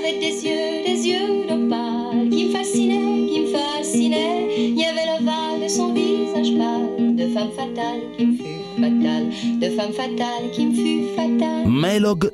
avait des yeux d'opale qui me fascinaient. Il y avait l'ovale de son visage pâle, de femme fatale qui me fut fatale, de femme fatale qui me fut fatale. Melog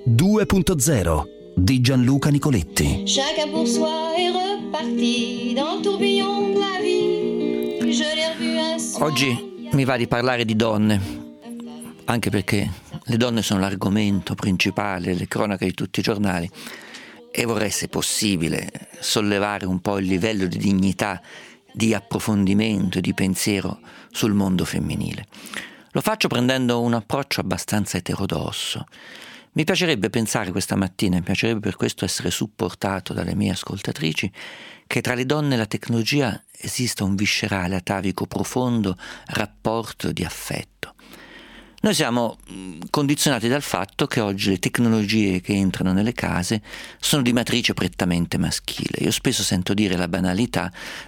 2.0 di Gianluca Nicoletti. Chacun pour soi est reparti dans le tourbillon de la vie. Je l'ai revu un soir. Oggi mi va di parlare di donne, anche perché le donne sono l'argomento principale delle cronache di tutti i giornali e vorrei, se possibile, sollevare un po' il livello di dignità, di approfondimento e di pensiero sul mondo femminile. Lo faccio prendendo un approccio abbastanza eterodosso. Mi piacerebbe pensare questa mattina, mi piacerebbe per questo essere supportato dalle mie ascoltatrici, che tra le donne e la tecnologia esista un viscerale, atavico, profondo rapporto di affetto. Noi siamo condizionati dal fatto che oggi le tecnologie che entrano nelle case sono di matrice prettamente maschile. Io spesso sento dire la banalità,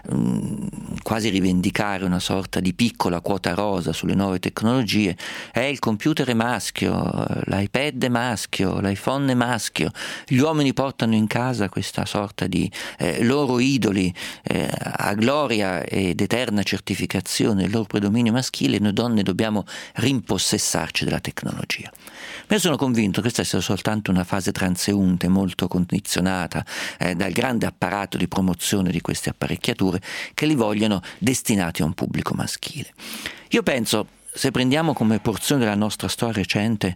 quasi rivendicare una sorta di piccola quota rosa sulle nuove tecnologie. Il computer è maschio, l'iPad è maschio, l'iPhone è maschio. Gli uomini portano in casa questa sorta di loro idoli a gloria ed eterna certificazione del loro predominio maschile, e noi donne dobbiamo rimpossessarci della tecnologia. Ma io sono convinto che questa sia soltanto una fase transeunte, molto condizionata dal grande apparato di promozione di queste apparecchiature che li vogliono destinati a un pubblico maschile. Io penso, se prendiamo come porzione della nostra storia recente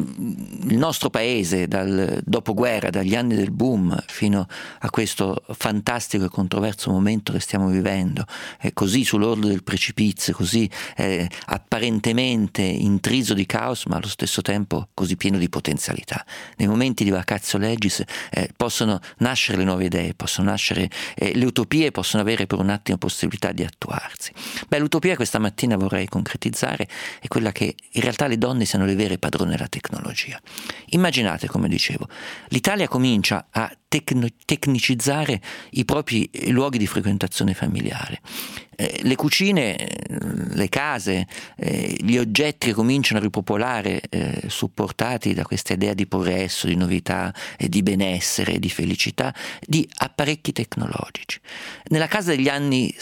il nostro paese dal dopoguerra, dagli anni del boom fino a questo fantastico e controverso momento che stiamo vivendo, così sull'orlo del precipizio, così apparentemente intriso di caos, ma allo stesso tempo così pieno di potenzialità. Nei momenti di vacatio legis possono nascere le nuove idee, possono nascere le utopie, possono avere per un attimo possibilità di attuarsi. L'utopia questa mattina vorrei concretizzare è quella che in realtà le donne siano le vere padrone della tecnologia. Immaginate, come dicevo, l'Italia comincia a tecnicizzare i propri luoghi di frequentazione familiare. Le cucine, le case, gli oggetti che cominciano a ripopolare, supportati da questa idea di progresso, di novità, di benessere, di felicità, di apparecchi tecnologici. Nella casa degli anni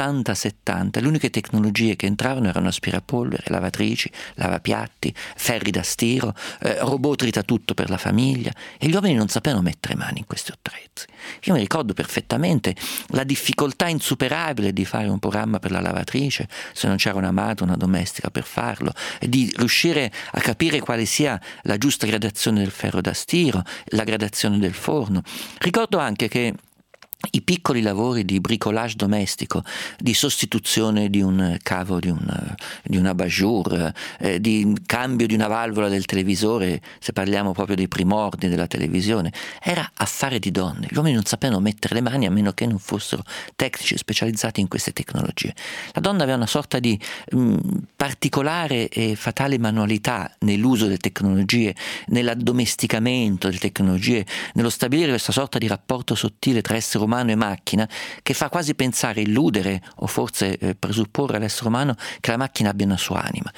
60-70 le uniche tecnologie che entravano erano aspirapolvere, lavatrici, lavapiatti, ferri da stiro, robot tritatutto per la famiglia, e gli uomini non sapevano mettere mani in questi attrezzi. Io mi ricordo perfettamente la difficoltà insuperabile di fare un programma per la lavatrice, se non c'era una madre, una domestica per farlo, e di riuscire a capire quale sia la giusta gradazione del ferro da stiro, la gradazione del forno. Ricordo anche che i piccoli lavori di bricolage domestico, di sostituzione di un cavo di un abat-jour, di cambio di una valvola del televisore, se parliamo proprio dei primordi della televisione, era affare di donne. Gli uomini non sapevano mettere le mani a meno che non fossero tecnici specializzati in queste tecnologie. La donna aveva una sorta di particolare e fatale manualità nell'uso delle tecnologie, nell'addomesticamento delle tecnologie, nello stabilire questa sorta di rapporto sottile tra essere umano e macchina, che fa quasi pensare, illudere o forse presupporre all'essere umano che la macchina abbia una sua anima.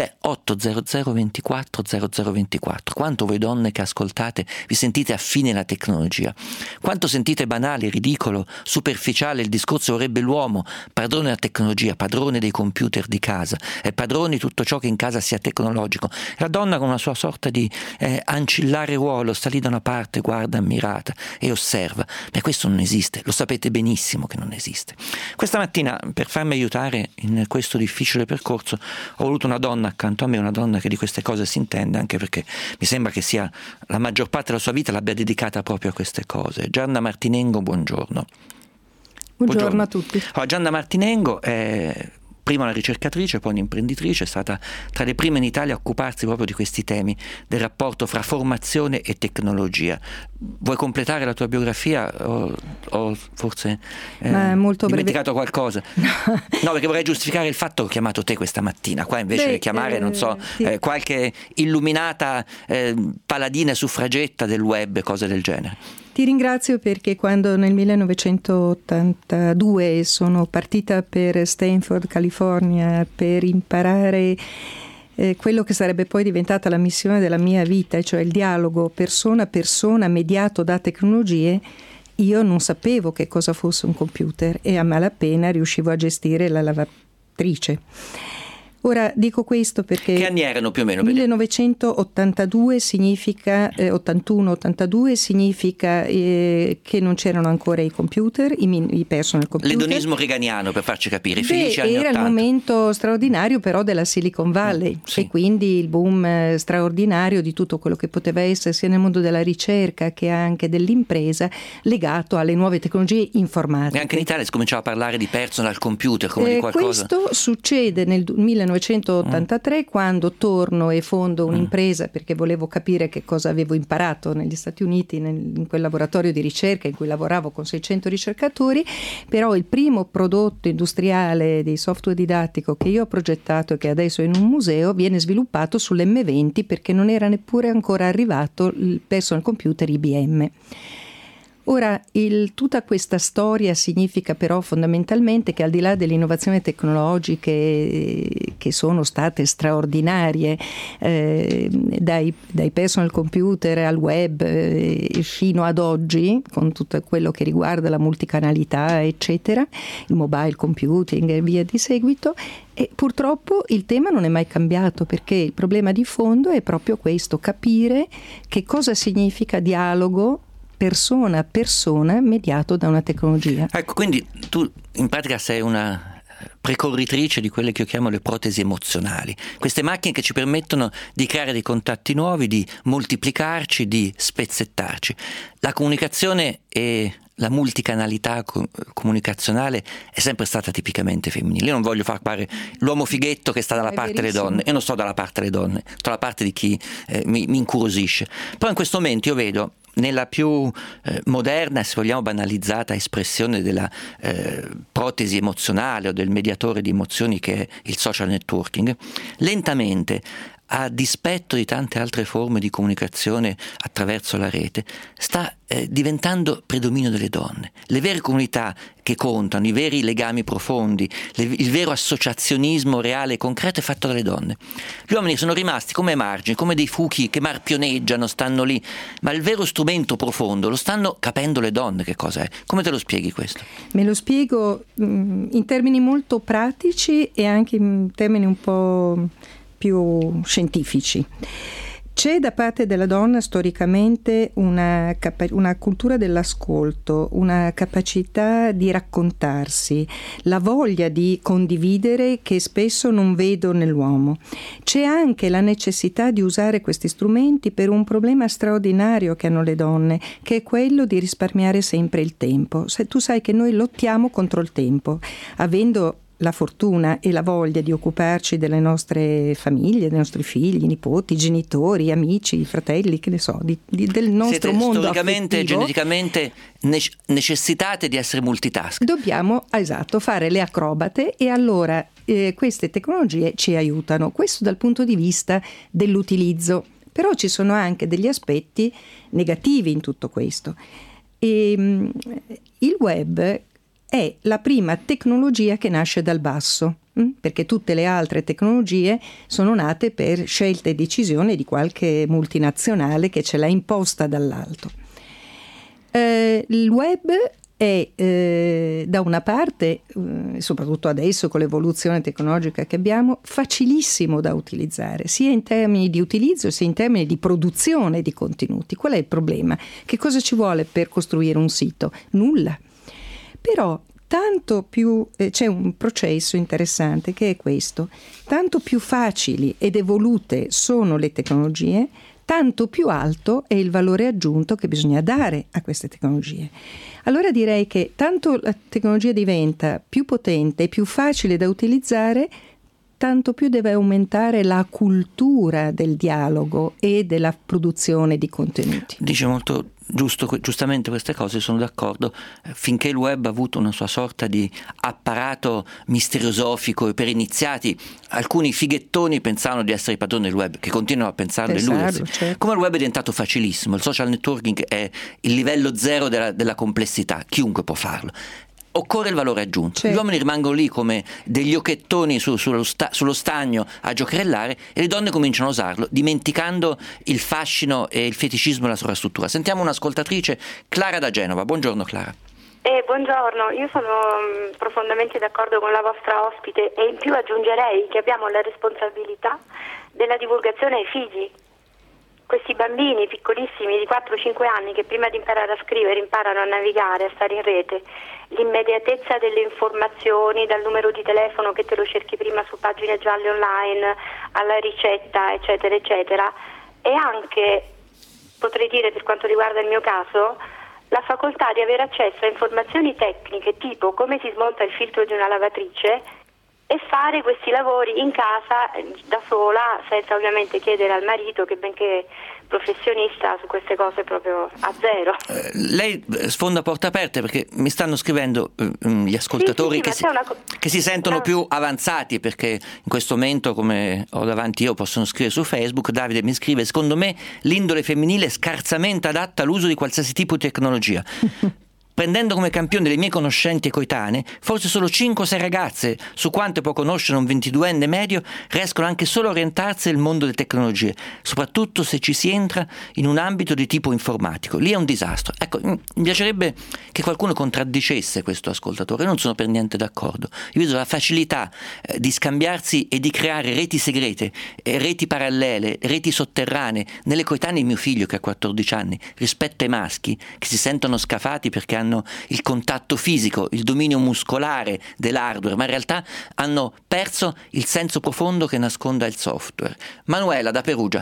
800 24 0024, quanto voi donne che ascoltate vi sentite affini alla tecnologia, quanto sentite banale, ridicolo, superficiale il discorso vorrebbe l'uomo padrone della tecnologia, padrone dei computer di casa, padrone di tutto ciò che in casa sia tecnologico. La donna con una sua sorta di ancillare ruolo sta lì da una parte, guarda ammirata e osserva. Questo non esiste, lo sapete benissimo che non esiste. Questa mattina, per farmi aiutare in questo difficile percorso, ho voluto una donna accanto a me, una donna che di queste cose si intende, anche perché mi sembra che sia la maggior parte della sua vita l'abbia dedicata proprio a queste cose. Gianna Martinengo, buongiorno. Buongiorno a tutti. Gianna Martinengo è prima una ricercatrice, poi un'imprenditrice, è stata tra le prime in Italia a occuparsi proprio di questi temi del rapporto fra formazione e tecnologia. Vuoi completare la tua biografia o forse molto dimenticato qualcosa? No, perché vorrei giustificare il fatto che ho chiamato te questa mattina, qua invece di chiamare, sì, qualche illuminata paladina suffragetta del web, cose del genere. Ti ringrazio perché quando nel 1982 sono partita per Stanford, California, per imparare quello che sarebbe poi diventata la missione della mia vita, cioè il dialogo persona a persona mediato da tecnologie, io non sapevo che cosa fosse un computer e a malapena riuscivo a gestire la lavatrice. Ora dico questo perché che anni erano più o meno? 1982 significa 81-82 significa che non c'erano ancora i computer, i personal computer. L'edonismo reganiano, per farci capire, i felici anni 80. Era il momento straordinario però della Silicon Valley, sì. E quindi il boom straordinario di tutto quello che poteva essere sia nel mondo della ricerca che anche dell'impresa legato alle nuove tecnologie informatiche. E anche in Italia si cominciava a parlare di personal computer come di qualcosa. Questo succede nel 1983 quando torno e fondo un'impresa perché volevo capire che cosa avevo imparato negli Stati Uniti in quel laboratorio di ricerca in cui lavoravo con 600 ricercatori, però il primo prodotto industriale di software didattico che io ho progettato e che adesso è in un museo viene sviluppato sull'M20 perché non era neppure ancora arrivato il personal computer IBM. Ora, tutta questa storia significa però fondamentalmente che al di là delle innovazioni tecnologiche che sono state straordinarie, dai personal computer al web fino ad oggi, con tutto quello che riguarda la multicanalità, eccetera, il mobile computing e via di seguito, e purtroppo il tema non è mai cambiato perché il problema di fondo è proprio questo, capire che cosa significa dialogo persona a persona mediato da una tecnologia. Ecco, quindi tu in pratica sei una precorritrice di quelle che io chiamo le protesi emozionali, queste macchine che ci permettono di creare dei contatti nuovi, di moltiplicarci, di spezzettarci. La comunicazione e la multicanalità comunicazionale è sempre stata tipicamente femminile. Io non voglio far fare l'uomo fighetto che sta dalla parte delle donne, io non sto dalla parte delle donne, sto dalla parte di chi mi incuriosisce. Però in questo momento io vedo nella più moderna, se vogliamo banalizzata espressione della protesi emozionale o del mediatore di emozioni che è il social networking, lentamente, a dispetto di tante altre forme di comunicazione attraverso la rete, sta diventando predominio delle donne. Le vere comunità che contano, i veri legami profondi, il vero associazionismo reale e concreto è fatto dalle donne. Gli uomini sono rimasti come margini, come dei fuchi che marpioneggiano, stanno lì, ma il vero strumento profondo lo stanno capendo le donne. Che cosa è? Come te lo spieghi questo? Me lo spiego in termini molto pratici e anche in termini un po' più scientifici. C'è da parte della donna storicamente una cultura dell'ascolto, una capacità di raccontarsi, la voglia di condividere che spesso non vedo nell'uomo. C'è anche la necessità di usare questi strumenti per un problema straordinario che hanno le donne, che è quello di risparmiare sempre il tempo. Se tu sai che noi lottiamo contro il tempo, avendo la fortuna e la voglia di occuparci delle nostre famiglie, dei nostri figli, nipoti, genitori, amici, fratelli, che ne so, del nostro mondo storicamente e affettivo, geneticamente necessitate di essere multitask. Dobbiamo, esatto, fare le acrobate e allora queste tecnologie ci aiutano. Questo dal punto di vista dell'utilizzo. Però ci sono anche degli aspetti negativi in tutto questo. Il web è la prima tecnologia che nasce dal basso, perché tutte le altre tecnologie sono nate per scelte e decisioni di qualche multinazionale che ce l'ha imposta dall'alto. Il web è da una parte, soprattutto adesso con l'evoluzione tecnologica che abbiamo, facilissimo da utilizzare, sia in termini di utilizzo sia in termini di produzione di contenuti. Qual è il problema? Che cosa ci vuole per costruire un sito? Nulla. Però tanto più c'è un processo interessante che è questo: tanto più facili ed evolute sono le tecnologie, tanto più alto è il valore aggiunto che bisogna dare a queste tecnologie. Allora direi che tanto la tecnologia diventa più potente e più facile da utilizzare, tanto più deve aumentare la cultura del dialogo e della produzione di contenuti. Dice molto giustamente queste cose, sono d'accordo. Finché il web ha avuto una sua sorta di apparato misteriosofico per iniziati, alcuni fighettoni pensavano di essere i padroni del web, che continuano a pensarlo e illudersi. Certo. Come il web è diventato facilissimo, il social networking è il livello zero della complessità, chiunque può farlo. occorre il valore aggiunto. Certo. Gli uomini rimangono lì come degli occhettoni sullo stagno a giocherellare, e le donne cominciano a usarlo, dimenticando il fascino e il feticismo della sovrastruttura. Sentiamo un'ascoltatrice, Clara da Genova. Buongiorno Clara. Buongiorno, io sono profondamente d'accordo con la vostra ospite, e in più aggiungerei che abbiamo la responsabilità della divulgazione ai figli. Questi bambini piccolissimi di 4-5 anni che prima di imparare a scrivere imparano a navigare, a stare in rete, l'immediatezza delle informazioni, dal numero di telefono che te lo cerchi prima su pagine gialle online, alla ricetta, eccetera, eccetera, e anche, potrei dire per quanto riguarda il mio caso, la facoltà di avere accesso a informazioni tecniche tipo come si smonta il filtro di una lavatrice e fare questi lavori in casa da sola, senza ovviamente chiedere al marito, che benché professionista su queste cose proprio a zero. Lei sfonda porte aperte, perché mi stanno scrivendo gli ascoltatori che si sentono più avanzati, perché in questo momento, come ho davanti io, possono scrivere su Facebook. Davide mi scrive: secondo me l'indole femminile è scarsamente adatta all'uso di qualsiasi tipo di tecnologia. Prendendo come campione le mie conoscenti e coetanee, forse solo 5 o 6 ragazze su quante può conoscere un 22enne medio riescono anche solo a orientarsi nel mondo delle tecnologie, soprattutto se ci si entra in un ambito di tipo informatico. Lì è un disastro. Ecco, mi piacerebbe che qualcuno contraddicesse questo ascoltatore. Io non sono per niente d'accordo. Io vedo la facilità di scambiarsi e di creare reti segrete, reti parallele, reti sotterranee nelle coetanee di mio figlio, che ha 14 anni, rispetto ai maschi che si sentono scafati perché hanno il contatto fisico, il dominio muscolare dell'hardware, ma in realtà hanno perso il senso profondo che nasconda il software. Manuela da Perugia.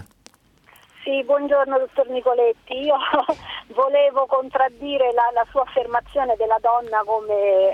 Sì, buongiorno dottor Nicoletti. Io volevo contraddire la sua affermazione della donna come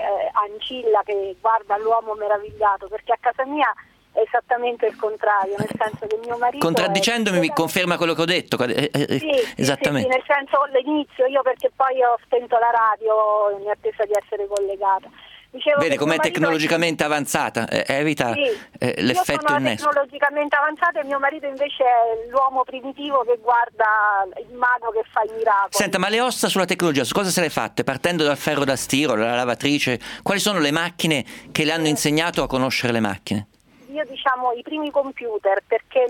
ancilla che guarda l'uomo meravigliato, perché a casa mia è esattamente il contrario, nel senso che mio marito... Contraddicendomi mi conferma quello che ho detto. Sì, esattamente. Sì, nel senso all'inizio, io perché poi ho spento la radio in attesa di essere collegata. Dicevo, vede com'è tecnologicamente avanzata, evita l'effetto innesto. Io sono tecnologicamente avanzata e mio marito invece è l'uomo primitivo che guarda il mago che fa i miracoli. Senta, ma le ossa sulla tecnologia, su cosa se le fatte? Partendo dal ferro da stiro, dalla lavatrice, quali sono le macchine che le hanno insegnato a conoscere le macchine? Io i primi computer, perché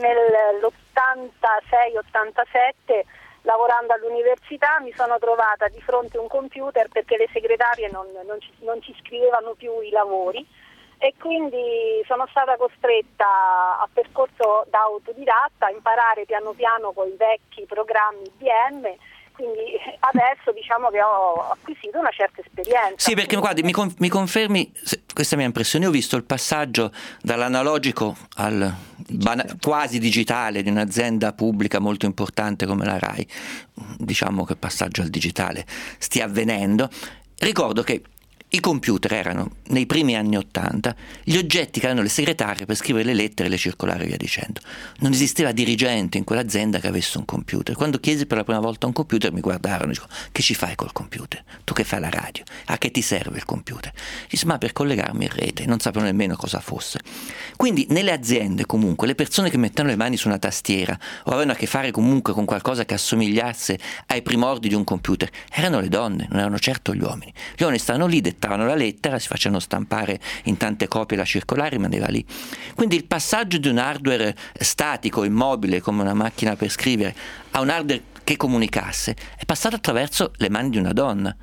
nell'86-87 lavorando all'università mi sono trovata di fronte a un computer perché le segretarie non ci scrivevano più i lavori, e quindi sono stata costretta a percorso da autodidatta a imparare piano piano con i vecchi programmi IBM. Quindi adesso diciamo che ho acquisito una certa esperienza. Sì, perché guardi, mi confermi questa mia impressione. Io ho visto il passaggio dall'analogico al quasi digitale di un'azienda pubblica molto importante come la RAI. Diciamo che il passaggio al digitale stia avvenendo. Ricordo che i computer erano, nei primi anni '80, gli oggetti che avevano le segretarie per scrivere le lettere, le circolari e via dicendo. Non esisteva dirigente in quell'azienda che avesse un computer. Quando chiesi per la prima volta un computer mi guardarono e dicono: che ci fai col computer? Tu che fai la radio? A che ti serve il computer? Dissi: ma per collegarmi in rete. Non sapevano nemmeno cosa fosse. Quindi nelle aziende comunque le persone che mettevano le mani su una tastiera o avevano a che fare comunque con qualcosa che assomigliasse ai primordi di un computer erano le donne, non erano certo gli uomini. Gli uomini stavano lì, dettavano la lettera, si facevano stampare in tante copie la circolare, rimaneva lì. Quindi il passaggio di un hardware statico, immobile come una macchina per scrivere, a un hardware che comunicasse è passato attraverso le mani di una donna.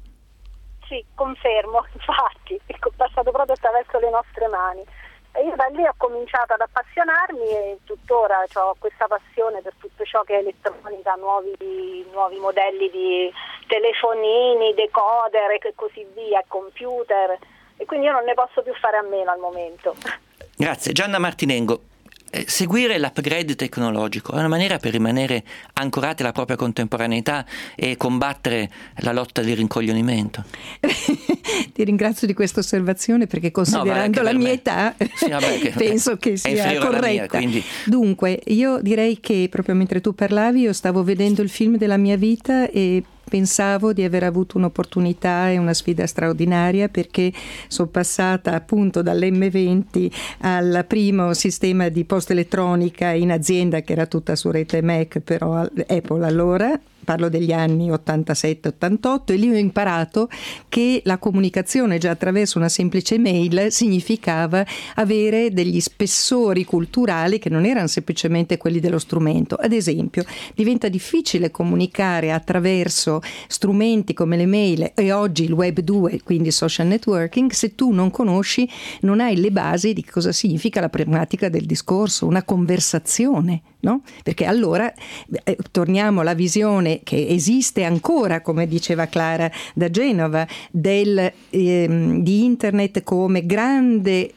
Sì, confermo, infatti è passato proprio attraverso le nostre mani. E io da lì ho cominciato ad appassionarmi e tuttora ho questa passione per tutto ciò che è elettronica, nuovi modelli di telefonini, decoder e così via, computer, e quindi io non ne posso più fare a meno al momento. Grazie. Gianna Martinengo. Seguire l'upgrade tecnologico è una maniera per rimanere ancorati alla propria contemporaneità e combattere la lotta di rincoglionimento. Ti ringrazio di questa osservazione, perché considerando la mia età penso che sia corretta. Mia, Dunque, io direi che proprio mentre tu parlavi io stavo vedendo il film della mia vita e pensavo di aver avuto un'opportunità e una sfida straordinaria, perché sono passata appunto dall'M20 al primo sistema di posta elettronica in azienda che era tutta su rete Mac, però Apple allora, parlo degli anni 87-88, e lì ho imparato che la comunicazione già attraverso una semplice mail significava avere degli spessori culturali che non erano semplicemente quelli dello strumento. Ad esempio, diventa difficile comunicare attraverso strumenti come le mail e oggi il Web 2, quindi social networking, se tu non conosci, non hai le basi di cosa significa la pragmatica del discorso, una conversazione, no? Perché allora torniamo alla visione che esiste ancora, come diceva Clara da Genova, di internet come grande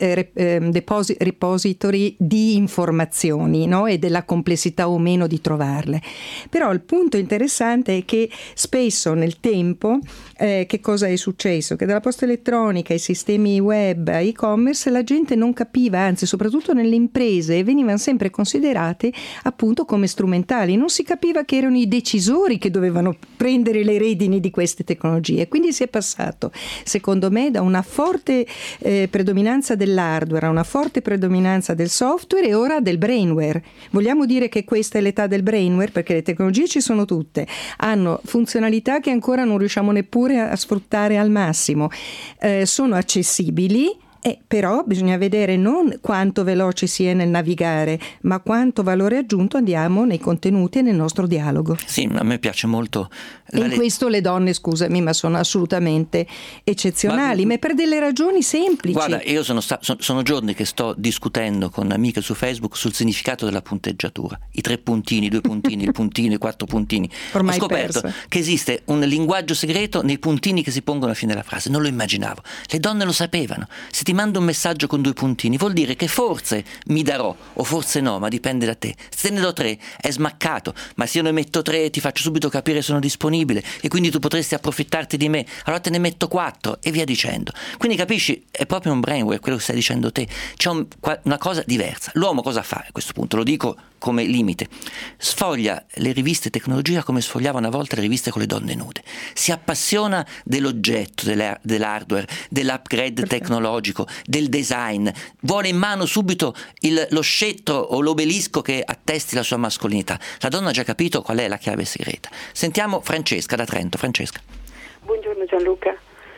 repository di informazioni, no? E della complessità o meno di trovarle. Però il punto interessante è che spesso nel tempo che cosa è successo? Che dalla posta elettronica ai sistemi web, a e-commerce, la gente non capiva, anzi soprattutto nelle imprese venivano sempre considerate appunto come strumentali, non si capiva che erano i decisori che dovevano prendere le redini di queste tecnologie. Quindi si è passato, secondo me, da una forte predominanza dell'hardware a una forte predominanza del software e ora del brainware. Vogliamo dire che questa è l'età del brainware, perché le tecnologie ci sono tutte, hanno funzionalità che ancora non riusciamo neppure a sfruttare al massimo, sono accessibili. Però bisogna vedere non quanto veloce si è nel navigare, ma quanto valore aggiunto andiamo nei contenuti e nel nostro dialogo. Sì, a me piace molto. E in questo le donne, scusami, ma sono assolutamente eccezionali, ma per delle ragioni semplici. Guarda, io sono giorni che sto discutendo con amiche su Facebook sul significato della punteggiatura. I 3 puntini, i 2 puntini, il puntino, i 4 puntini. Ormai ho scoperto che esiste un linguaggio segreto nei puntini che si pongono alla fine della frase. Non lo immaginavo. Le donne lo sapevano. Se ti mando un messaggio con 2 puntini vuol dire che forse mi darò o forse no, ma dipende da te. Se ne do 3 è smaccato, ma se io ne metto 3 ti faccio subito capire sono disponibile e quindi tu potresti approfittarti di me, allora te ne metto 4 e via dicendo. Quindi capisci, è proprio un brainware quello che stai dicendo te. C'è una cosa diversa. L'uomo cosa fa a questo punto? Lo dico come limite: sfoglia le riviste tecnologia come sfogliava una volta le riviste con le donne nude, si appassiona dell'oggetto, dell'hardware, dell'upgrade tecnologico, del design, vuole in mano subito lo scettro o l'obelisco che attesti la sua mascolinità. La donna ha già capito qual è la chiave segreta. Sentiamo Francesca da Trento. Francesca. Buongiorno Gianluca.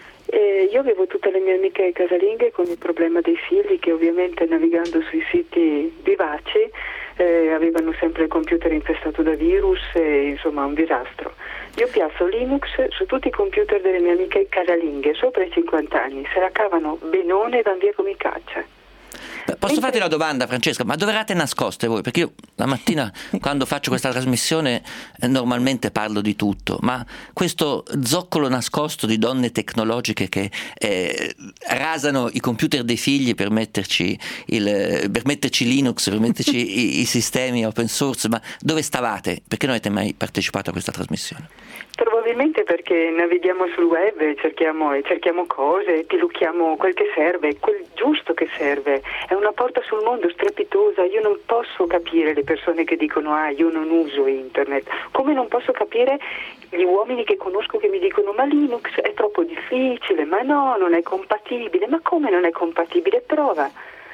Io avevo tutte le mie amiche casalinghe con il problema dei figli, che ovviamente navigando sui siti vivaci avevano sempre il computer infestato da virus e insomma un disastro. Io piazzo Linux su tutti i computer delle mie amiche casalinghe sopra i 50 anni, se la cavano benone e van via come caccia. Posso farti una domanda, Francesca? Ma dove eravate nascoste voi? Perché io la mattina quando faccio questa trasmissione normalmente parlo di tutto, ma questo zoccolo nascosto di donne tecnologiche che rasano i computer dei figli per metterci Linux, per metterci i sistemi open source, ma dove stavate? Perché non avete mai partecipato a questa trasmissione? Probabilmente perché navighiamo sul web e cerchiamo cose, pilucchiamo quel che serve, quel giusto che serve. È una porta sul mondo strepitosa. Io non posso capire le persone che dicono io non uso internet, come non posso capire gli uomini che conosco che mi dicono ma Linux è troppo difficile, ma no, non è compatibile. Ma come non è compatibile? Prova.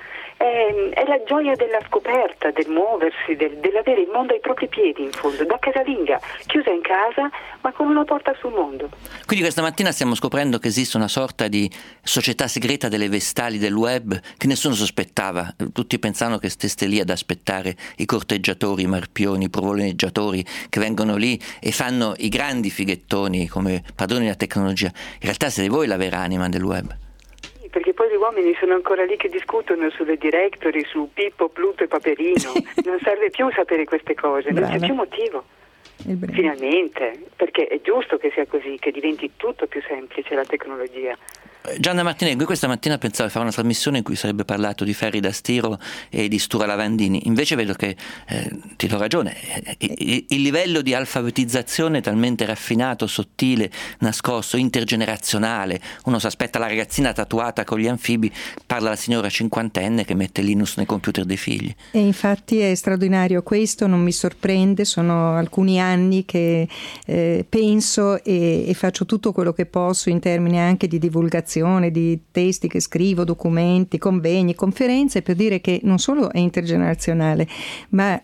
È la gioia della scoperta, del muoversi, dell'avere il mondo ai propri piedi, in fondo, da casalinga, chiusa in casa ma con una porta sul mondo. Quindi questa mattina stiamo scoprendo che esiste una sorta di società segreta delle vestali del web che nessuno sospettava. Tutti pensavano che steste lì ad aspettare i corteggiatori, i marpioni, i provoloneggiatori che vengono lì e fanno i grandi fighettoni come padroni della tecnologia. In realtà siete voi la vera anima del web. Perché poi gli uomini sono ancora lì che discutono sulle directory, su Pippo, Pluto e Paperino. Non serve più sapere queste cose, non c'è più motivo. Finalmente, perché è giusto che sia così, che diventi tutto più semplice la tecnologia. Gianna Martinengo, questa mattina pensavo di fare una trasmissione in cui sarebbe parlato di ferri da stiro e di Stura Lavandini, invece vedo che ti do ragione, il livello di alfabetizzazione è talmente raffinato, sottile, nascosto, intergenerazionale. Uno si aspetta la ragazzina tatuata con gli anfibi, parla la signora cinquantenne che mette Linux nei computer dei figli. E infatti è straordinario questo, non mi sorprende, sono alcuni anni che penso e faccio tutto quello che posso in termini anche di divulgazione generazione di testi che scrivo, documenti, convegni, conferenze, per dire che non solo è intergenerazionale, ma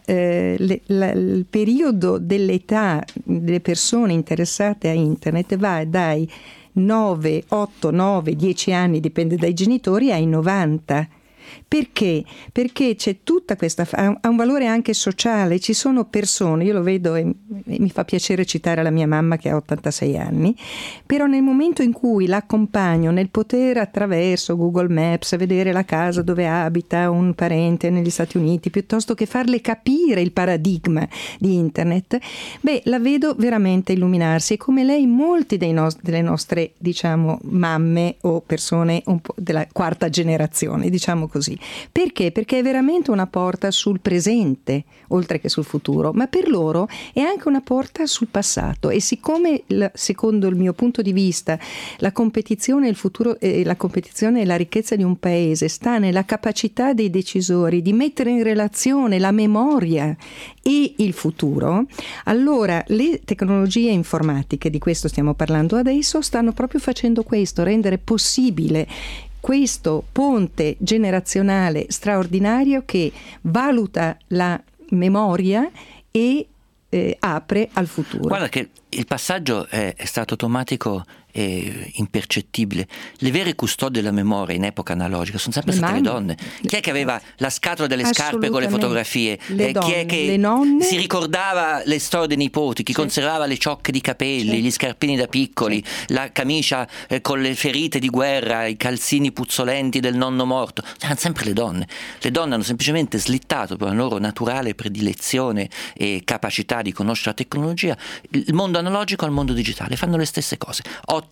il periodo dell'età delle persone interessate a internet va dai 9, 8, 9, 10 anni, dipende dai genitori, ai 90. Perché? Perché c'è tutta questa, ha un valore anche sociale, ci sono persone, io lo vedo e mi fa piacere citare la mia mamma che ha 86 anni, però nel momento in cui l'accompagno nel poter attraverso Google Maps vedere la casa dove abita un parente negli Stati Uniti, piuttosto che farle capire il paradigma di internet, la vedo veramente illuminarsi, e come lei molti delle nostre, diciamo, mamme o persone un po' della quarta generazione, diciamo così. Perché? Perché è veramente una porta sul presente, oltre che sul futuro, ma per loro è anche una porta sul passato. E siccome, secondo il mio punto di vista, la competizione, il futuro, la competizione e la ricchezza di un paese sta nella capacità dei decisori di mettere in relazione la memoria e il futuro, allora le tecnologie informatiche, di questo stiamo parlando adesso, stanno proprio facendo questo, rendere possibile questo ponte generazionale straordinario che valuta la memoria e apre al futuro. Guarda che il passaggio è stato automatico e impercettibile. Le vere custode della memoria in epoca analogica sono sempre state le donne. Chi è che aveva la scatola delle scarpe con le fotografie? Chi è che le nonne, si ricordava le storie dei nipoti? Chi conservava le ciocche di capelli, gli scarpini da piccoli, la camicia con le ferite di guerra, i calzini puzzolenti del nonno morto? Erano sempre le donne. Le donne hanno semplicemente slittato per la loro naturale predilezione e capacità di conoscere la tecnologia il mondo analogico al mondo digitale. Fanno le stesse cose.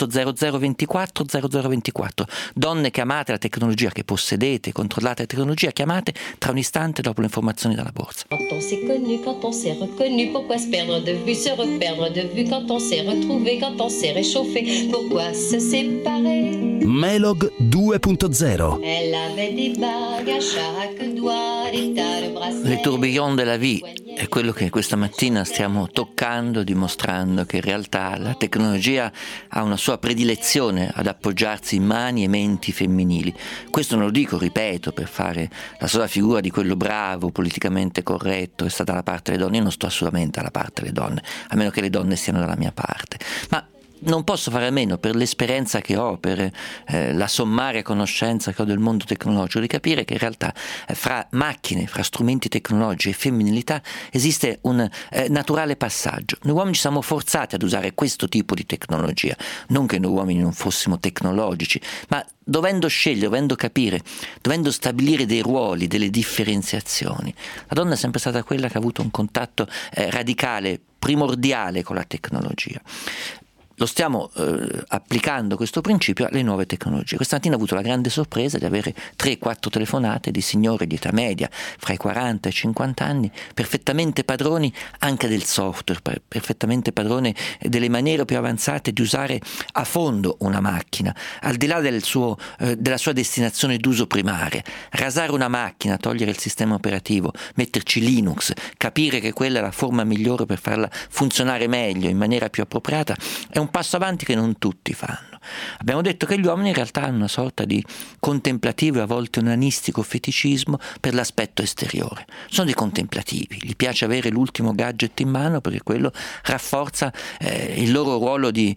80024 0024. Donne che amate la tecnologia, che possedete, controllate la tecnologia, chiamate tra un istante dopo le informazioni dalla borsa. Quand on s'est connu, quand on s'est reconnu, pourquoi se perdre de vue, se reperdre de vue, quand on s'est retrouvé, quand on s'est réchauffé, pourquoi se séparer? Melog 2.0. Elle avait des bagues à chaque doigt, des tas de bracelets. Le tourbillon de la vie è quello che questa mattina stiamo toccando, dimostrando che in realtà la tecnologia ha una sua predilezione ad appoggiarsi in mani e menti femminili. Questo non lo dico, ripeto, per fare la sola figura di quello bravo, politicamente corretto, che sta dalla parte delle donne. Io non sto assolutamente dalla parte delle donne, a meno che le donne stiano dalla mia parte. Ma non posso fare a meno, per l'esperienza che ho, per la sommaria conoscenza che ho del mondo tecnologico, di capire che in realtà fra macchine, fra strumenti tecnologici e femminilità esiste un naturale passaggio. Noi uomini ci siamo forzati ad usare questo tipo di tecnologia, non che noi uomini non fossimo tecnologici, ma dovendo scegliere, dovendo capire, dovendo stabilire dei ruoli, delle differenziazioni. La donna è sempre stata quella che ha avuto un contatto radicale, primordiale con la tecnologia. Lo stiamo applicando questo principio alle nuove tecnologie. Questa mattina ho avuto la grande sorpresa di avere 3-4 telefonate di signore di età media, fra i 40 e i 50 anni, perfettamente padroni anche del software, perfettamente padrone delle maniere più avanzate di usare a fondo una macchina, al di là della sua destinazione d'uso primaria. Rasare una macchina, togliere il sistema operativo, metterci Linux, capire che quella è la forma migliore per farla funzionare meglio, in maniera più appropriata, è un passo avanti che non tutti fanno. Abbiamo detto che gli uomini in realtà hanno una sorta di contemplativo e a volte onanistico feticismo per l'aspetto esteriore. Sono dei contemplativi, gli piace avere l'ultimo gadget in mano perché quello rafforza il loro ruolo di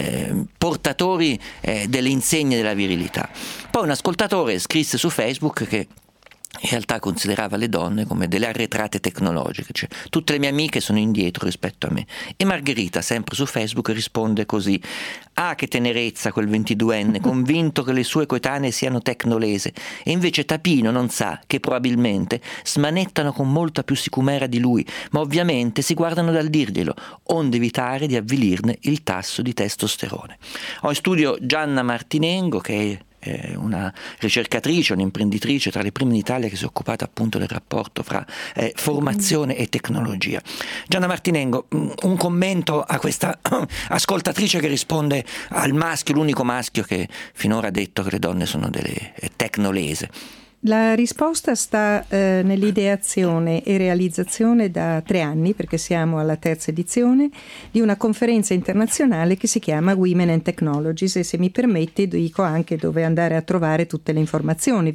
portatori delle insegne della virilità. Poi un ascoltatore scrisse su Facebook che in realtà considerava le donne come delle arretrate tecnologiche, cioè tutte le mie amiche sono indietro rispetto a me. E Margherita, sempre su Facebook, risponde così: ah, che tenerezza quel 22enne, convinto che le sue coetanee siano tecnolese, e invece Tapino non sa che probabilmente smanettano con molta più sicumera di lui, ma ovviamente si guardano dal dirglielo, onde evitare di avvilirne il tasso di testosterone. Ho in studio Gianna Martinengo, che è una ricercatrice, un'imprenditrice tra le prime in Italia che si è occupata appunto del rapporto fra formazione e tecnologia. Gianna Martinengo, un commento a questa ascoltatrice che risponde al maschio, l'unico maschio che finora ha detto che le donne sono delle tecnolese. La risposta sta nell'ideazione e realizzazione da 3 anni, perché siamo alla 3ª edizione, di una conferenza internazionale che si chiama Women and Technologies, e se mi permette dico anche dove andare a trovare tutte le informazioni: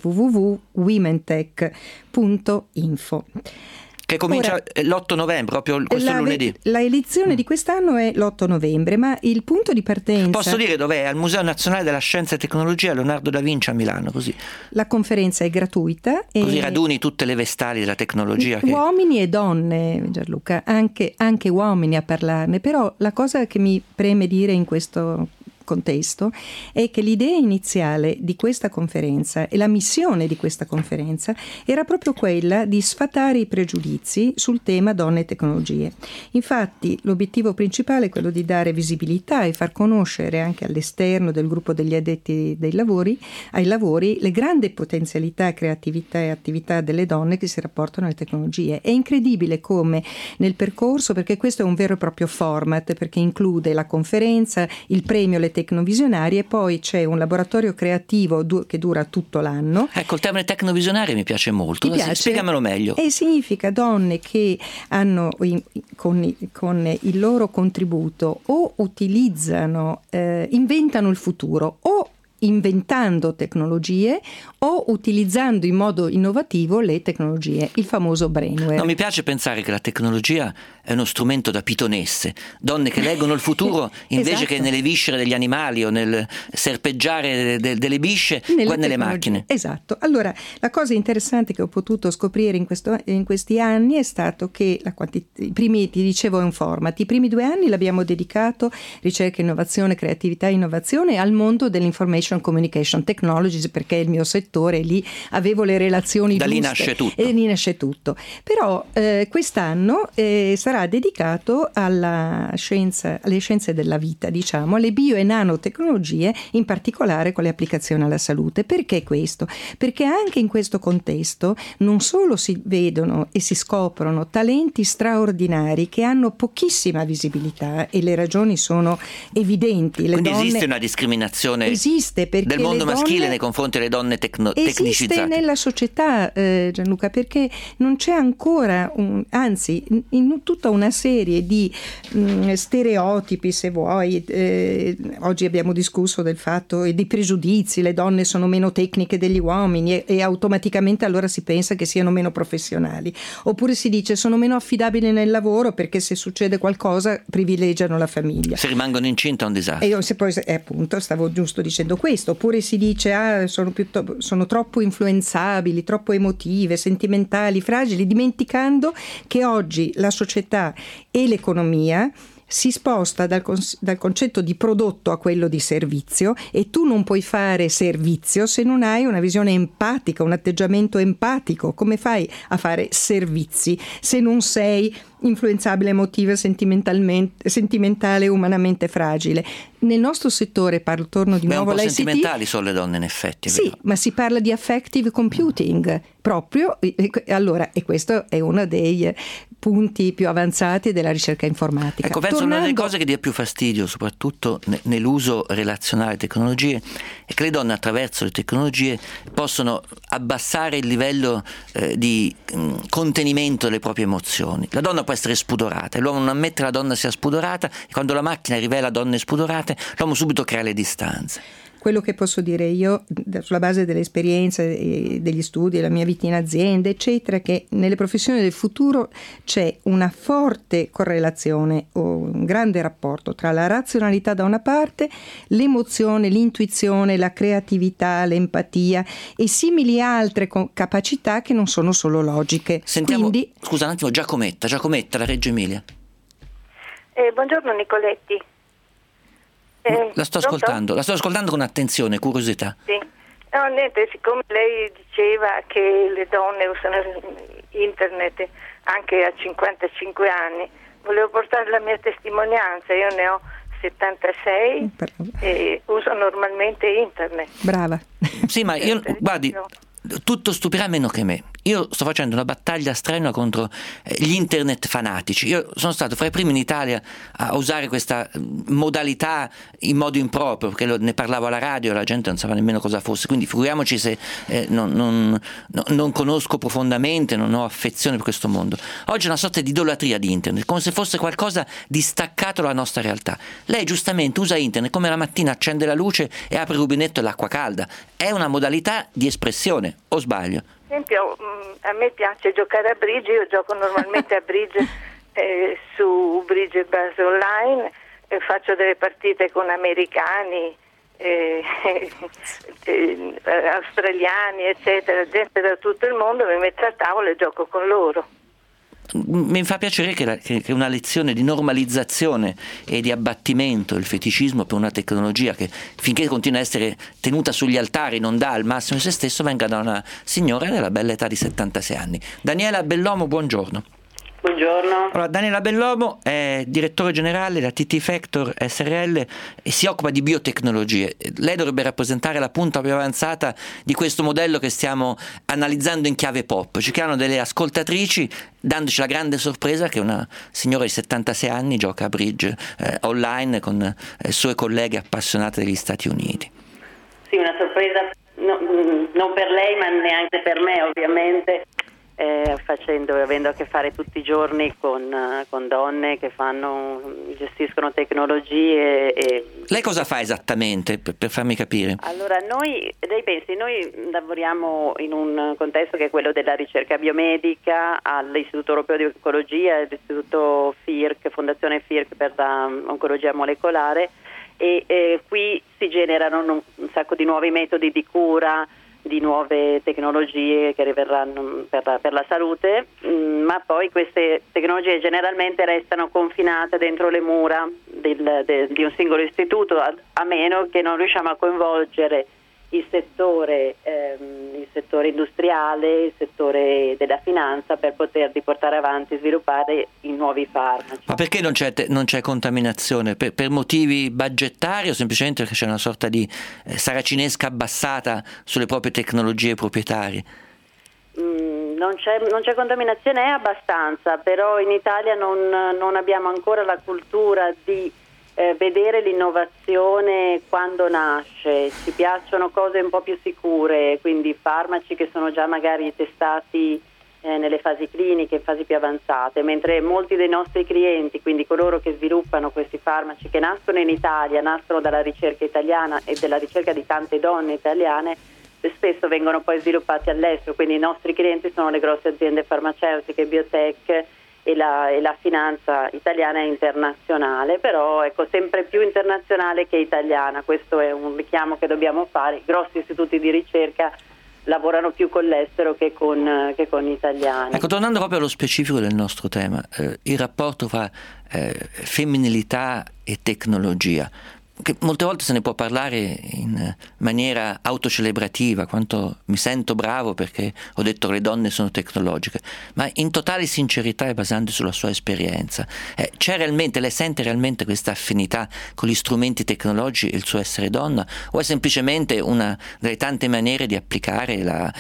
www.womentech.info. Che comincia l'8 novembre, proprio questo lunedì. La edizione di quest'anno è l'8 novembre, ma il punto di partenza... Posso dire dov'è? Al Museo Nazionale della Scienza e Tecnologia Leonardo da Vinci a Milano, così. La conferenza è gratuita. Così e raduni tutte le vestali della tecnologia. Uomini e donne, Gianluca, anche uomini a parlarne, però la cosa che mi preme dire in questo contesto è che l'idea iniziale di questa conferenza e la missione di questa conferenza era proprio quella di sfatare i pregiudizi sul tema donne e tecnologie. Infatti l'obiettivo principale è quello di dare visibilità e far conoscere anche all'esterno del gruppo degli addetti ai lavori le grandi potenzialità, creatività e attività delle donne che si rapportano alle tecnologie. È incredibile come nel percorso, perché questo è un vero e proprio format, perché include la conferenza, il premio, le tecnovisionarie, e poi c'è un laboratorio creativo che dura tutto l'anno. Ecco, il termine tecnovisionarie mi piace molto. Ti piace? Spiegamelo meglio. E significa donne che hanno con il loro contributo o utilizzano, inventano il futuro, o inventando tecnologie o utilizzando in modo innovativo le tecnologie, il famoso brainware. No, mi piace pensare che la tecnologia è uno strumento da pitonesse, donne che leggono il futuro invece esatto. che nelle viscere degli animali o nel serpeggiare delle bisce, nelle macchine. Esatto. Allora, la cosa interessante che ho potuto scoprire in questi anni è stato che i primi, ti dicevo, è un format. I primi 2 anni l'abbiamo dedicato ricerca, innovazione, creatività e innovazione al mondo dell'information communication technologies, perché è il mio settore, lì avevo le relazioni da giuste. Lì nasce tutto. E lì nasce tutto. Però quest'anno sarà dedicato alle scienze della vita, diciamo, alle bio e nanotecnologie, in particolare con le applicazioni alla salute. Perché questo? Perché anche in questo contesto non solo si vedono e si scoprono talenti straordinari che hanno pochissima visibilità, e le ragioni sono evidenti. Quindi esiste una discriminazione del mondo maschile nei confronti delle donne tecnicizzate. Esiste nella società, Gianluca, perché non c'è ancora anzi in tutta una serie di stereotipi, se vuoi. Oggi abbiamo discusso del fatto e di pregiudizi: le donne sono meno tecniche degli uomini e automaticamente allora si pensa che siano meno professionali, oppure si dice sono meno affidabili nel lavoro perché se succede qualcosa privilegiano la famiglia, se rimangono incinta è un disastro. E io appunto stavo giusto dicendo questo. Oppure si dice sono troppo influenzabili, troppo emotive, sentimentali, fragili, dimenticando che oggi la società e l'economia si sposta dal concetto di prodotto a quello di servizio, e tu non puoi fare servizio se non hai una visione empatica, un atteggiamento empatico. Come fai a fare servizi se non sei influenzabile, emotiva, sentimentale, umanamente fragile? Nel nostro settore, parlo torno di nuovo all'ICT. Sentimentali sono le donne, in effetti. Sì, vero? Ma si parla di affective computing proprio. Allora, e questo è uno dei punti più avanzati della ricerca informatica. Ecco, penso una delle cose che dia più fastidio, soprattutto nell'uso relazionale delle tecnologie, è che le donne attraverso le tecnologie possono abbassare il livello di contenimento delle proprie emozioni. La donna può essere spudorata, l'uomo non ammette che la donna sia spudorata, e quando la macchina rivela donne spudorate, l'uomo subito crea le distanze. Quello che posso dire io, sulla base delle esperienze, degli studi, della mia vita in azienda, eccetera, che nelle professioni del futuro c'è una forte correlazione o un grande rapporto tra la razionalità da una parte, l'emozione, l'intuizione, la creatività, l'empatia e simili altre capacità che non sono solo logiche. Sentiamo, scusa un attimo, Giacometta da Reggio Emilia. Buongiorno Nicoletti. La sto ascoltando con attenzione, curiosità. Sì. No, niente, siccome lei diceva che le donne usano internet anche a 55 anni, volevo portare la mia testimonianza. Io ne ho 76 e uso normalmente internet. Brava. Sì, ma io, guardi, tutto stupirà meno che me. Io sto facendo una battaglia strenua contro gli internet fanatici. Io sono stato fra i primi in Italia a usare questa modalità in modo improprio, perché ne parlavo alla radio e la gente non sapeva nemmeno cosa fosse, quindi figuriamoci se non conosco profondamente, non ho affezione per questo mondo. Oggi è una sorta di idolatria di internet, come se fosse qualcosa di staccato dalla nostra realtà. Lei giustamente usa internet come la mattina accende la luce e apre il rubinetto e l'acqua calda. È una modalità di espressione, o sbaglio? Per esempio, a me piace giocare a bridge, io gioco normalmente a bridge su Bridge Buzz Online, faccio delle partite con americani, australiani, eccetera, gente da tutto il mondo, mi metto a tavola e gioco con loro. Mi fa piacere che una lezione di normalizzazione e di abbattimento del feticismo per una tecnologia che finché continua a essere tenuta sugli altari non dà al massimo di se stesso venga da una signora della bella età di 76 anni. Daniela Bellomo, buongiorno. Buongiorno. Allora, Daniela Bellomo è direttore generale della TT Factor SRL e si occupa di biotecnologie. Lei dovrebbe rappresentare la punta più avanzata di questo modello che stiamo analizzando in chiave pop. Ci chiamano delle ascoltatrici dandoci la grande sorpresa che una signora di 76 anni gioca a bridge online con sue colleghe appassionate degli Stati Uniti. Sì, una sorpresa non per lei ma neanche per me ovviamente. Avendo a che fare tutti i giorni con donne che gestiscono tecnologie. Lei cosa fa esattamente per farmi capire? Allora noi lavoriamo in un contesto che è quello della ricerca biomedica all'Istituto Europeo di Oncologia e all'Istituto FIRC, Fondazione FIRC per l'oncologia molecolare e qui si generano un sacco di nuovi metodi di cura, di nuove tecnologie che arriveranno per la salute, ma poi queste tecnologie generalmente restano confinate dentro le mura di un singolo istituto, a meno che non riusciamo a coinvolgere il settore industriale, il settore della finanza per poterli portare avanti e sviluppare i nuovi farmaci. Ma perché non c'è contaminazione? Per motivi budgetari o semplicemente perché c'è una sorta di saracinesca abbassata sulle proprie tecnologie proprietarie? Non c'è contaminazione, è abbastanza, però in Italia non abbiamo ancora la cultura di vedere l'innovazione quando nasce. Ci piacciono cose un po' più sicure, quindi farmaci che sono già magari testati nelle fasi cliniche, in fasi più avanzate, mentre molti dei nostri clienti, quindi coloro che sviluppano questi farmaci che nascono in Italia, nascono dalla ricerca italiana e della ricerca di tante donne italiane, spesso vengono poi sviluppati all'estero, quindi i nostri clienti sono le grosse aziende farmaceutiche, biotech e la finanza italiana è internazionale, però sempre più internazionale che italiana. Questo è un richiamo che dobbiamo fare. I grossi istituti di ricerca lavorano più con l'estero che con gli italiani. Ecco, tornando proprio allo specifico del nostro tema, il rapporto fra femminilità e tecnologia, che molte volte se ne può parlare in maniera autocelebrativa, quanto mi sento bravo perché ho detto che le donne sono tecnologiche, ma in totale sincerità e basandosi sulla sua esperienza, lei sente realmente questa affinità con gli strumenti tecnologici e il suo essere donna, o è semplicemente una delle tante maniere di applicare la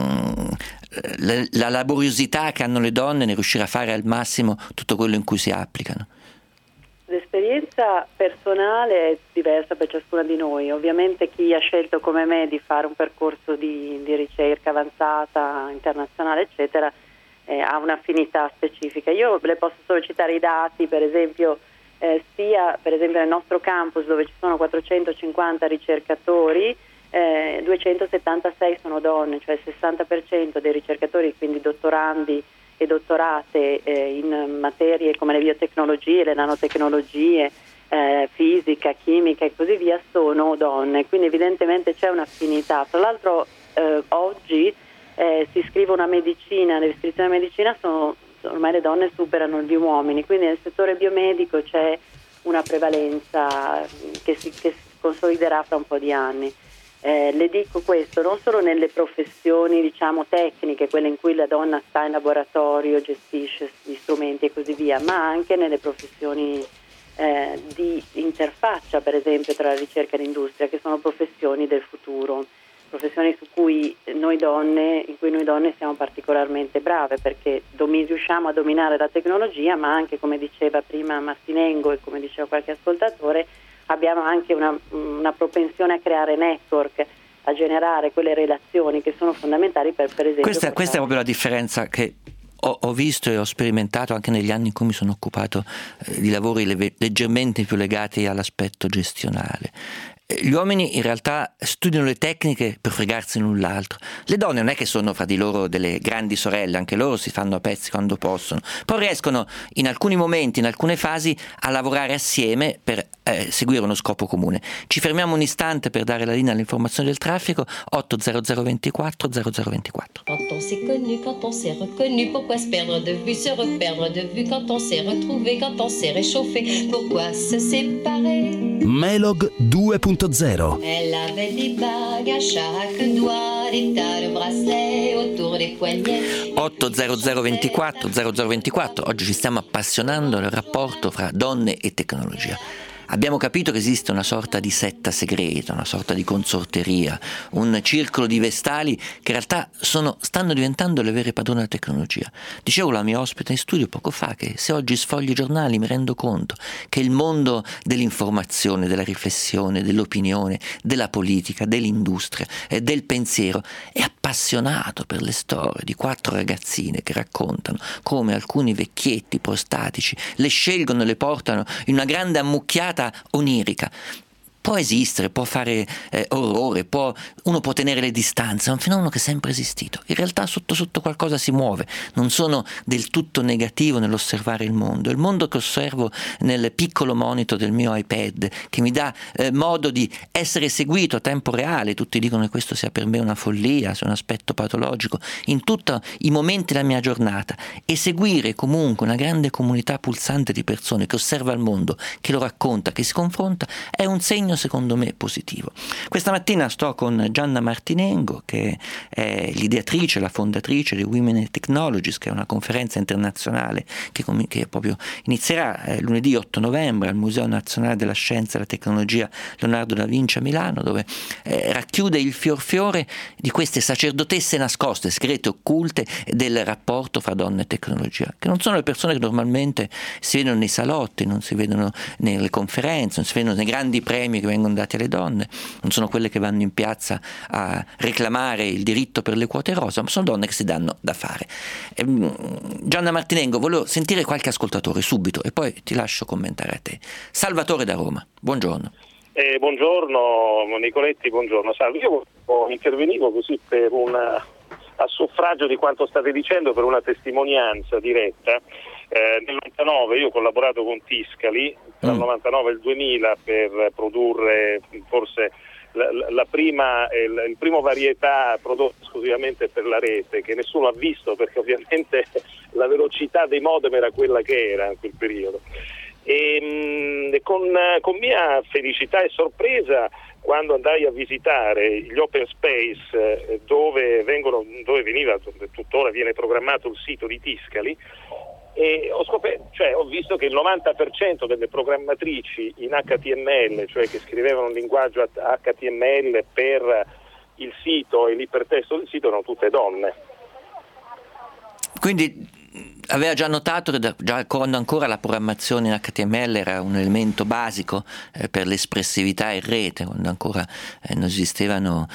laboriosità che hanno le donne nel riuscire a fare al massimo tutto quello in cui si applicano? L'esperienza personale è diversa per ciascuna di noi. Ovviamente chi ha scelto come me di fare un percorso di ricerca avanzata, internazionale, eccetera, ha un'affinità specifica. Io le posso solo citare i dati, per esempio, sia per esempio nel nostro campus dove ci sono 450 ricercatori, 276 sono donne, cioè il 60% dei ricercatori, quindi dottorandi e dottorate in materie come le biotecnologie, le nanotecnologie, fisica, chimica e così via, sono donne, quindi evidentemente c'è un'affinità. Tra l'altro oggi si iscrive una medicina, le iscrizioni a medicina ormai le donne superano gli uomini, quindi nel settore biomedico c'è una prevalenza che si consoliderà fra un po' di anni. Le dico questo non solo nelle professioni diciamo tecniche, quelle in cui la donna sta in laboratorio, gestisce gli strumenti e così via, ma anche nelle professioni di interfaccia, per esempio tra la ricerca e l'industria, che sono professioni del futuro, professioni su cui noi noi donne, in cui noi donne siamo particolarmente brave, perché riusciamo a dominare la tecnologia, ma anche, come diceva prima Martinengo e come diceva qualche ascoltatore, abbiamo anche una propensione a creare network, a generare quelle relazioni che sono fondamentali per esempio... Questa è proprio la differenza che ho visto e ho sperimentato anche negli anni in cui mi sono occupato di lavori leggermente più legati all'aspetto gestionale. Gli uomini in realtà studiano le tecniche per fregarsi l'un l'altro. Le donne non è che sono fra di loro delle grandi sorelle, anche loro si fanno a pezzi quando possono, poi riescono in alcuni momenti, in alcune fasi, a lavorare assieme per seguire uno scopo comune. Ci fermiamo un istante per dare la linea all'informazione del traffico. 80024 0024. Quand on s'est connu, quand on s'est reconnu, pourquoi se perdre de vue, se reperdre de vue, quand on s'est retrouvé, quand on s'est réchauffé, pourquoi se séparer? Melog 2.0. Elle avait des bagues à chaque doigt, des tas de bracelets autour des poignets. 80024 0024. Oggi ci stiamo appassionando al rapporto fra donne e tecnologia. Abbiamo capito che esiste una sorta di setta segreta, una sorta di consorteria, un circolo di vestali che in realtà stanno diventando le vere padrone della tecnologia. Dicevo alla mia ospite in studio poco fa che se oggi sfoglio i giornali mi rendo conto che il mondo dell'informazione, della riflessione, dell'opinione, della politica, dell'industria e del pensiero è appassionato per le storie di 4 ragazzine che raccontano come alcuni vecchietti prostatici le scelgono e le portano in una grande ammucchiata onirica. Può esistere, può fare orrore, uno può tenere le distanze, è un fenomeno che è sempre esistito. In realtà sotto qualcosa si muove, non sono del tutto negativo nell'osservare il mondo. Il mondo che osservo nel piccolo monitor del mio iPad, che mi dà modo di essere seguito a tempo reale. Tutti dicono che questo sia per me una follia, sia un aspetto patologico, in tutti i momenti della mia giornata, e seguire comunque una grande comunità pulsante di persone che osserva il mondo, che lo racconta, che si confronta, è un segno secondo me positivo. Questa mattina sto con Gianna Martinengo, che è l'ideatrice, la fondatrice di Women in Technologies, che è una conferenza internazionale che proprio inizierà lunedì 8 novembre al Museo Nazionale della Scienza e della Tecnologia Leonardo da Vinci a Milano, dove racchiude il fiore di queste sacerdotesse nascoste, segrete, occulte del rapporto fra donne e tecnologia, che non sono le persone che normalmente si vedono nei salotti, non si vedono nelle conferenze, non si vedono nei grandi premi che vengono dati alle donne, non sono quelle che vanno in piazza a reclamare il diritto per le quote rosa, ma sono donne che si danno da fare. Gianna Martinengo, volevo sentire qualche ascoltatore subito e poi ti lascio commentare a te. Salvatore da Roma, buongiorno. Buongiorno Nicoletti, buongiorno. Salve, io intervenivo così a suffragio di quanto state dicendo, per una testimonianza diretta. Nel 99 io ho collaborato con Tiscali tra il 99 e il 2000 per produrre forse il primo varietà prodotto esclusivamente per la rete, che nessuno ha visto perché ovviamente la velocità dei modem era quella che era in quel periodo. E con mia felicità e sorpresa, quando andai a visitare gli open space dove veniva, tuttora viene programmato il sito di Tiscali, e ho visto che il 90% delle programmatrici in HTML, cioè che scrivevano un linguaggio HTML per il sito e l'ipertesto del sito, erano tutte donne. Quindi aveva già notato che già quando ancora la programmazione in HTML era un elemento basico per l'espressività in rete, quando ancora non esistevano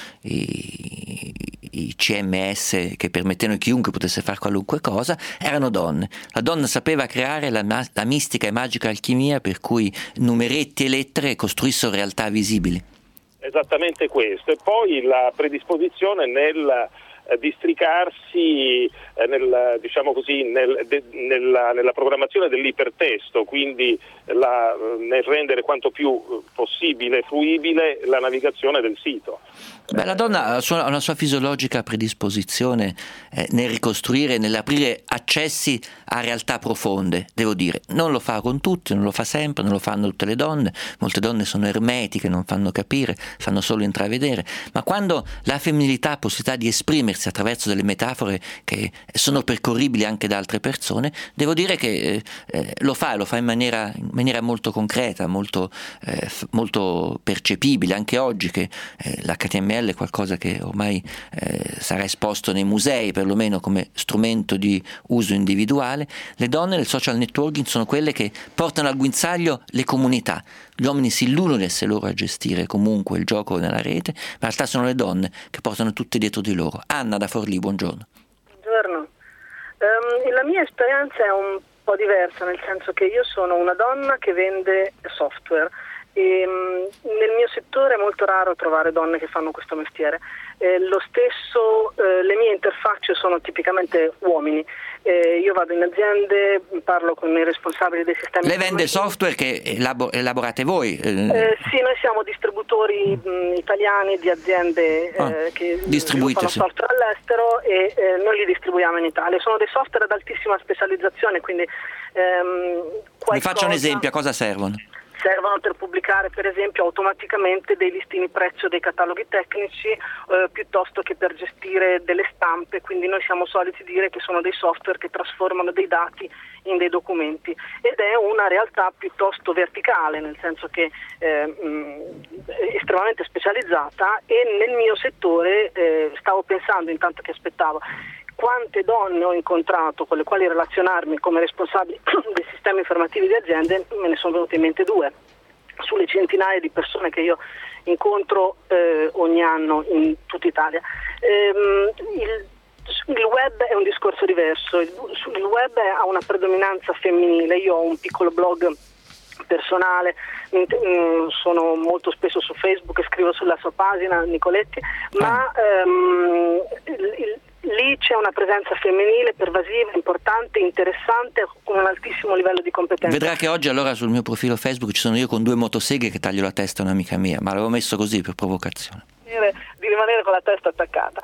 i CMS che permettevano che chiunque potesse fare qualunque cosa, erano donne. La donna sapeva creare la mistica e magica alchimia per cui numeretti e lettere costruissero realtà visibili. Esattamente questo. E poi la predisposizione nel districarsi nella programmazione dell'ipertesto, quindi nel rendere quanto più possibile fruibile la navigazione del sito. La donna ha una sua fisiologica predisposizione nel ricostruire, nell'aprire accessi a realtà profonde, devo dire. Non lo fa con tutti, non lo fa sempre, non lo fanno tutte le donne. Molte donne sono ermetiche, non fanno capire, fanno solo intravedere. Ma quando la femminilità ha possibilità di esprimersi esprimersi attraverso delle metafore che sono percorribili anche da altre persone, devo dire che lo fa in maniera molto concreta, molto percepibile, anche oggi che l'HTML è qualcosa che ormai sarà esposto nei musei, perlomeno come strumento di uso individuale. Le donne nel social networking sono quelle che portano al guinzaglio le comunità. Gli uomini si illudono di essere loro a gestire comunque il gioco nella rete, ma in realtà sono le donne che portano tutte dietro di loro. Anna da Forlì, buongiorno. Buongiorno. La mia esperienza è un po' diversa, nel senso che io sono una donna che vende software e nel mio settore è molto raro trovare donne che fanno questo mestiere. Lo stesso, le mie interfacce sono tipicamente uomini. Io vado in aziende, parlo con i responsabili dei sistemi. Lei vende il software che elaborate voi? Sì, noi siamo distributori italiani di aziende che distribuite fanno software all'estero e noi li distribuiamo in Italia. Sono dei software ad altissima specializzazione, quindi mi faccia un esempio, a cosa servono? Servono per pubblicare per esempio automaticamente dei listini prezzo dei cataloghi tecnici piuttosto che per gestire delle stampe, quindi noi siamo soliti dire che sono dei software che trasformano dei dati in dei documenti ed è una realtà piuttosto verticale, nel senso che estremamente specializzata e nel mio settore stavo pensando intanto che aspettavo quante donne ho incontrato con le quali relazionarmi come responsabili dei sistemi informativi di aziende, me ne sono venute in mente 2 sulle centinaia di persone che io incontro ogni anno in tutta Italia. Il web è un discorso diverso, il web ha una predominanza femminile. Io ho un piccolo blog personale, sono molto spesso su Facebook e scrivo sulla sua pagina Nicoletti, ma lì c'è una presenza femminile pervasiva, importante, interessante, con un altissimo livello di competenza. Vedrà che oggi allora sul mio profilo Facebook ci sono io con 2 motoseghe che taglio la testa a un'amica mia, ma l'avevo messo così per provocazione. Di rimanere con la testa attaccata.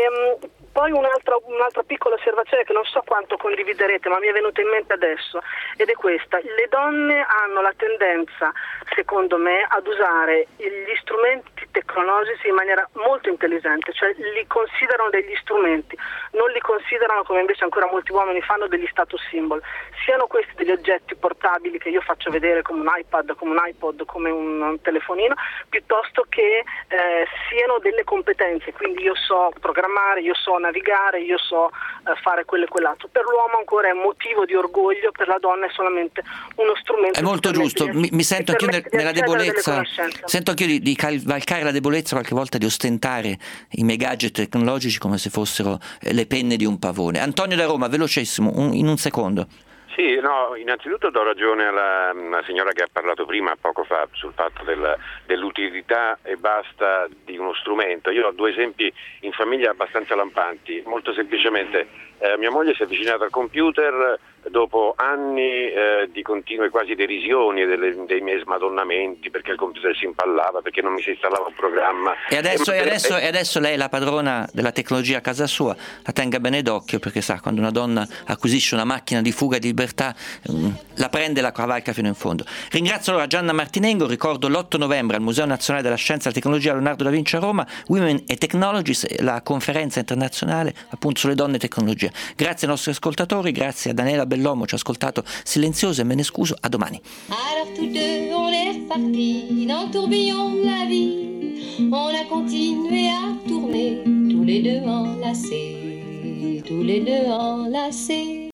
Poi un'altra piccola osservazione che non so quanto condividerete, ma mi è venuta in mente adesso, ed è questa: le donne hanno la tendenza, secondo me, ad usare gli strumenti tecnologici in maniera molto intelligente, cioè li considerano degli strumenti, non li considerano, come invece ancora molti uomini fanno, degli status symbol, siano questi degli oggetti portabili che io faccio vedere come un iPad, come un iPod, come un telefonino, piuttosto che siano delle competenze, quindi io so programmare, io so navigare, io so fare quello e quell'altro. Per l'uomo ancora è motivo di orgoglio, per la donna è solamente uno strumento. È molto giusto, mi sento anch'io nella debolezza, sento anch'io di cavalcare la debolezza qualche volta di ostentare i miei gadget tecnologici come se fossero le penne di un pavone. Antonio da Roma, velocissimo, in un secondo. Sì, no, innanzitutto do ragione alla signora che ha parlato prima, poco fa, sul fatto dell'utilità e basta di uno strumento. Io ho 2 esempi in famiglia abbastanza lampanti. Molto semplicemente, mia moglie si è avvicinata al computer dopo anni di continue quasi derisioni dei miei smadonnamenti, perché il computer si impallava, perché non mi si installava un programma. E adesso lei è la padrona della tecnologia a casa sua, la tenga bene d'occhio, perché sa, quando una donna acquisisce una macchina di fuga di libertà, la prende e la cavalca fino in fondo. Ringrazio allora Gianna Martinengo, ricordo l'8 novembre al Museo Nazionale della Scienza e della Tecnologia Leonardo da Vinci a Roma, Women and Technologies, la conferenza internazionale appunto sulle donne e tecnologia. Grazie ai nostri ascoltatori, grazie a Daniela Bellomo, ci ha ascoltato silenzioso e me ne scuso, a domani. Alors tous deux on est repartis dans le tourbillon de la vie, on a continué à tourner tous les deux enlacés, tous les deux enlacés.